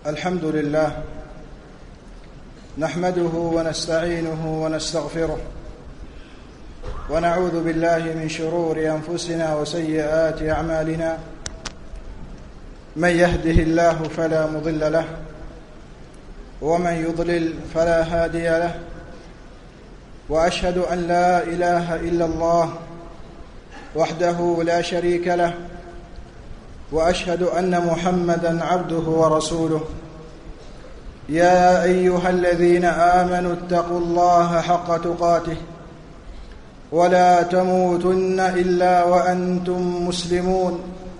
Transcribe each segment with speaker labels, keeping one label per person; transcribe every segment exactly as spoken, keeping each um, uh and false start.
Speaker 1: الحمد لله نحمده ونستعينه ونستغفره ونعوذ بالله من شرور أنفسنا وسيئات أعمالنا. من يهده الله فلا مضل له ومن يضلل فلا هادي له، وأشهد أن لا إله إلا الله وحده لا شريك له، وأشهد أن محمدًا عبده ورسوله. يا أيها الذين آمنوا اتقوا الله حق تقاته ولا تموتن إلا وأنتم مسلمون.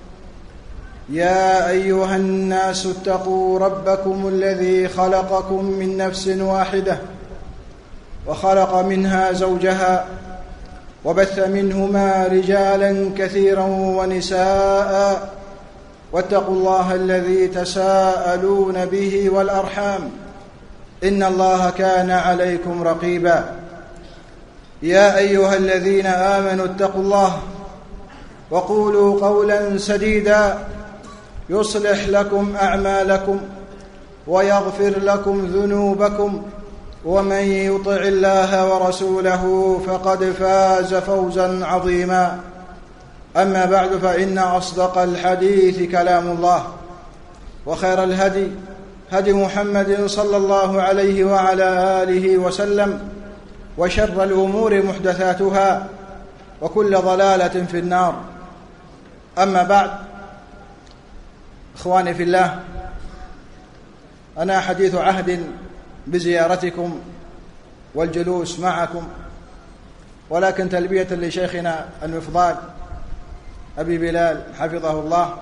Speaker 1: يا أيها الناس اتقوا ربكم الذي خلقكم من نفس واحدة وخلق منها زوجها وبث منهما رجالا كثيرا ونساء، واتقوا الله الذي تساءلون به والأرحام إن الله كان عليكم رقيبا. يا أيها الذين آمنوا اتقوا الله وقولوا قولا سديدا يصلح لكم أعمالكم ويغفر لكم ذنوبكم، ومن يطع الله ورسوله فقد فاز فوزا عظيما. أما بعد، فإن أصدق الحديث كلام الله، وخير الهدي هدي محمد صلى الله عليه وعلى آله وسلم، وشر الأمور محدثاتها، وكل ضلالة في النار. أما بعد، إخواني في الله، أنا حديث عهد بزيارتكم والجلوس معكم، ولكن تلبية لشيخنا المفضال أبي بلال حفظه الله،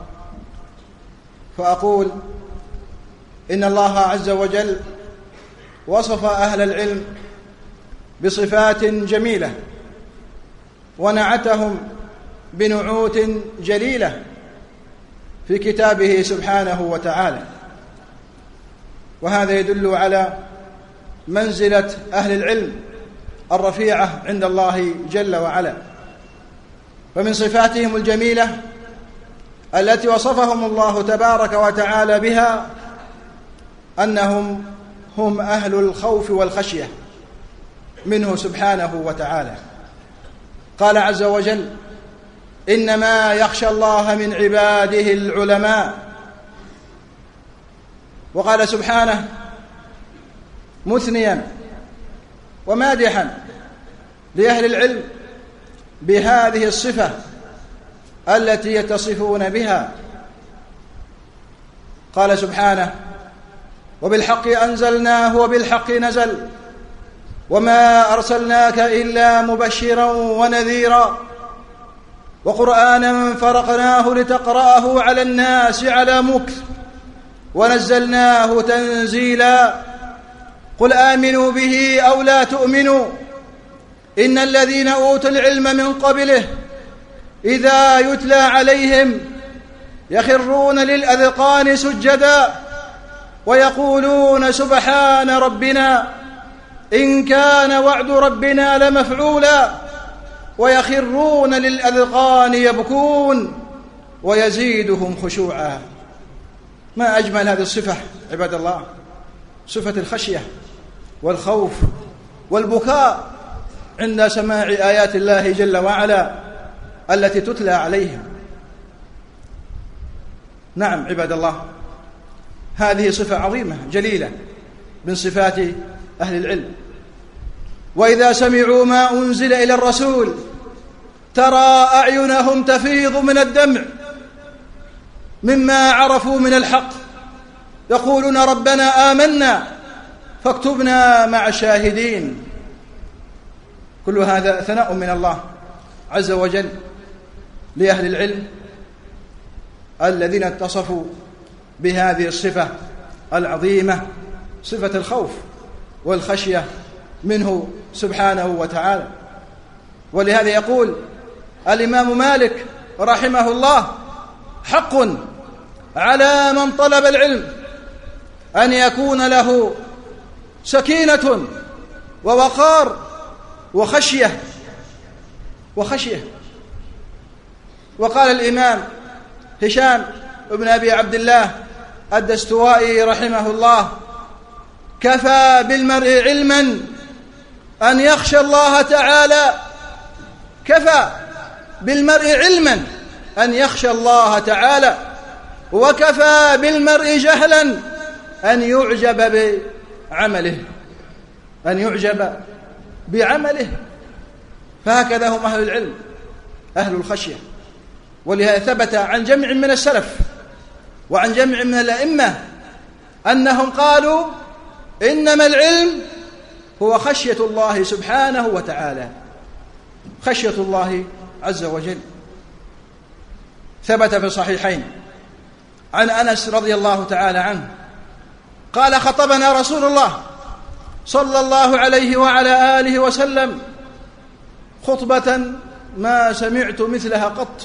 Speaker 1: فأقول إن الله عز وجل وصف أهل العلم بصفات جميلة ونعتهم بنعوت جليلة في كتابه سبحانه وتعالى، وهذا يدل على منزلة أهل العلم الرفيعة عند الله جل وعلا. فمن صفاتهم الجميلة التي وصفهم الله تبارك وتعالى بها أنهم هم أهل الخوف والخشية منه سبحانه وتعالى. قال عز وجل: إنما يخشى الله من عباده العلماء. وقال سبحانه مثنيا ومادحا لأهل العلم بهذه الصفة التي يتصفون بها. قال سبحانه: وبالحق أنزلناه وبالحق نزل وما أرسلناك إلا مبشرا ونذيرا وقرآنا فرقناه لتقرأه على الناس على مكث ونزلناه تنزيلا. قل آمنوا به أو لا تؤمنوا إن الذين أوتوا العلم من قبله إذا يتلى عليهم يخرون للأذقان سجدا ويقولون سبحان ربنا إن كان وعد ربنا لمفعولا ويخرون للأذقان يبكون ويزيدهم خشوعا. ما أجمل هذه الصفة عباد الله، صفة الخشية والخوف والبكاء عند سماع آيات الله جل وعلا التي تتلى عليهم. نعم عباد الله، هذه صفة عظيمة جليلة من صفات أهل العلم. وإذا سمعوا ما أنزل إلى الرسول ترى أعينهم تفيض من الدمع مما عرفوا من الحق، يقولون ربنا آمنا فاكتبنا مع الشاهدين. كل هذا ثناء من الله عز وجل لأهل العلم الذين اتصفوا بهذه الصفة العظيمة، صفة الخوف والخشية منه سبحانه وتعالى. ولهذا يقول الإمام مالك رحمه الله: حق على من طلب العلم أن يكون له سكينة ووقار وخشية وخشية. وقال الإمام هشام بن أبي عبد الله الدستوائي رحمه الله: كفى بالمرء علما أن يخشى الله تعالى كفى بالمرء علما أن يخشى الله تعالى وكفى بالمرء جهلا أن يعجب بعمله أن يعجب بعمله فهكذا هم أهل العلم، أهل الخشية. ولهذا ثبت عن جمع من السلف وعن جمع من الأئمة أنهم قالوا: إنما العلم هو خشية الله سبحانه وتعالى، خشية الله عز وجل. ثبت في الصحيحين عن أنس رضي الله تعالى عنه قال: خطبنا رسول الله صلى الله عليه وعلى آله وسلم خطبة ما سمعت مثلها قط،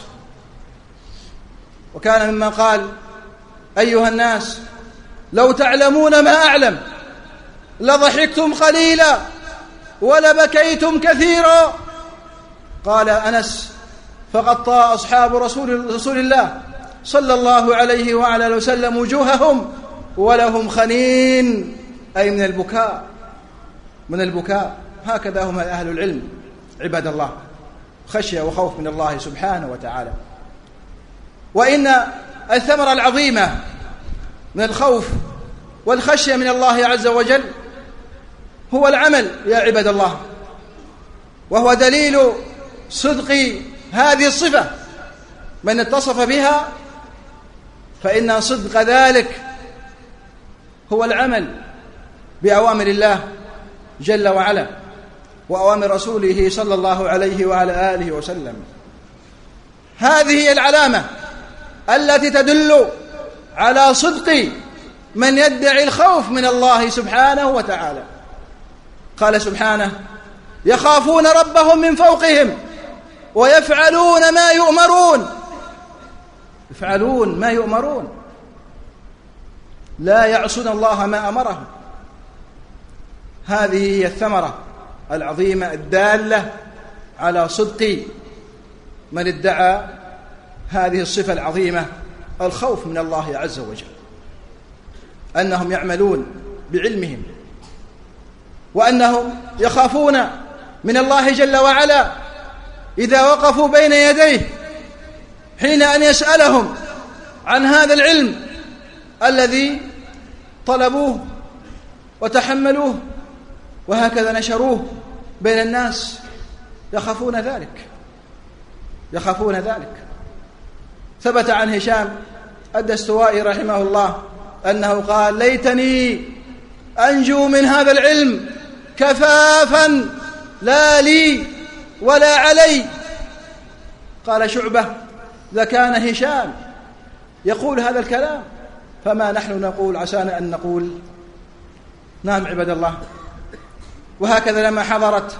Speaker 1: وكان مما قال: أيها الناس، لو تعلمون ما أعلم لضحكتم قليلا ولبكيتم كثيرا. قال أنس: فغطى أصحاب رسول, رسول الله صلى الله عليه وعلى آله وسلم وجوههم ولهم خنين، أي من البكاء من البكاء. هكذا هم أهل العلم عباد الله، خشية وخوف من الله سبحانه وتعالى. وإن الثمرة العظيمة من الخوف والخشية من الله عز وجل هو العمل يا عباد الله، وهو دليل صدق هذه الصفة. من اتصف بها فإن صدق ذلك هو العمل بأوامر الله جل وعلا وأوامر رسوله صلى الله عليه وعلى آله وسلم. هذه هي العلامة التي تدل على صدق من يدعي الخوف من الله سبحانه وتعالى. قال سبحانه: يخافون ربهم من فوقهم ويفعلون ما يؤمرون. يفعلون ما يؤمرون، لا يعصون الله ما أمرهم. هذه هي الثمرة العظيمة الدالة على صدق من ادعى هذه الصفة العظيمة، الخوف من الله عز وجل، أنهم يعملون بعلمهم، وأنهم يخافون من الله جل وعلا إذا وقفوا بين يديه حين أن يسألهم عن هذا العلم الذي طلبوه وتحملوه وهكذا نشروه بين الناس. يخافون ذلك يخافون ذلك ثبت عن هشام الدستوائي رحمه الله أنه قال: ليتني أنجو من هذا العلم كفافا لا لي ولا علي. قال شعبة: لكان هشام يقول هذا الكلام، فما نحن نقول عسانا أن نقول. نعم عباد الله. وهكذا لما حضرت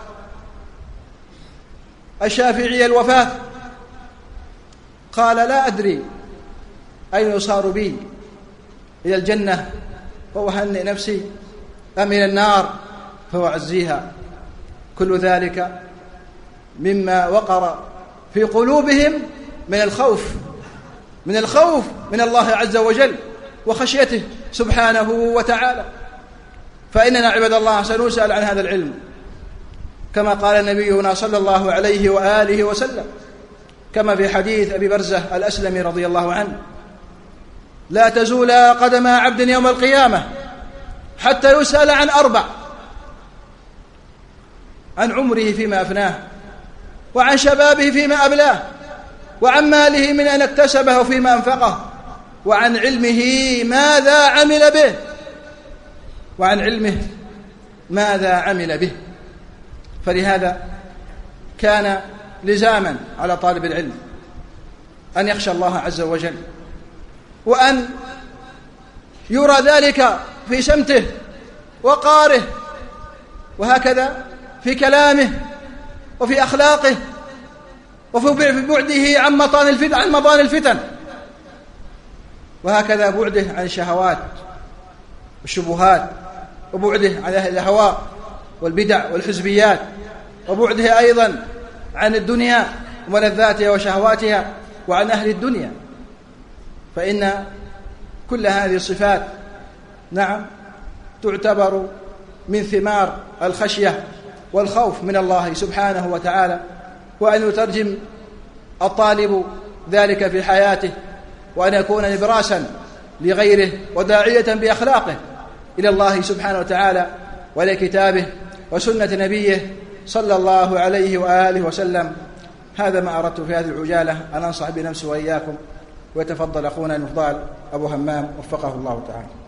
Speaker 1: الشافعية الوفاة قال: لا أدري أين يصار بي، إلى الجنة فأهنئ نفسي أم إلى النار فأعزيها. كل ذلك مما وقر في قلوبهم من الخوف من الخوف من الله عز وجل وخشيته سبحانه وتعالى. فإننا عباد الله سنسأل عن هذا العلم كما قال نبينا صلى الله عليه وآله وسلم، كما في حديث أبي برزة الأسلمي رضي الله عنه: لا تزول قدم عبد يوم القيامة حتى يسأل عن أربع: عن عمره فيما أفناه، وعن شبابه فيما أبلاه، وعن ماله من أن اكتسبه فيما أنفقه، وعن علمه ماذا عمل به وعن علمه ماذا عمل به. فلهذا كان لزاما على طالب العلم أن يخشى الله عز وجل، وأن يرى ذلك في سمته وقاره، وهكذا في كلامه وفي أخلاقه وفي بعده عن مطان الفتن عن مضان الفتن، وهكذا بعده عن الشهوات والشبهات، وبعده عن أهل الهواء والبدع والحزبيات، وبعده أيضا عن الدنيا وملذاتها وشهواتها وعن أهل الدنيا. فإن كل هذه الصفات نعم تعتبر من ثمار الخشية والخوف من الله سبحانه وتعالى، وأن يترجم الطالب ذلك في حياته، وأن يكون نبراسا لغيره وداعية بأخلاقه إلى الله سبحانه وتعالى وإلى كتابه وسنة نبيه صلى الله عليه وآله وسلم. هذا ما أردت في هذه العجالة أن أنصح بنفسي وإياكم. ويتفضل أخونا المفضل أبو همام وفقه الله تعالى.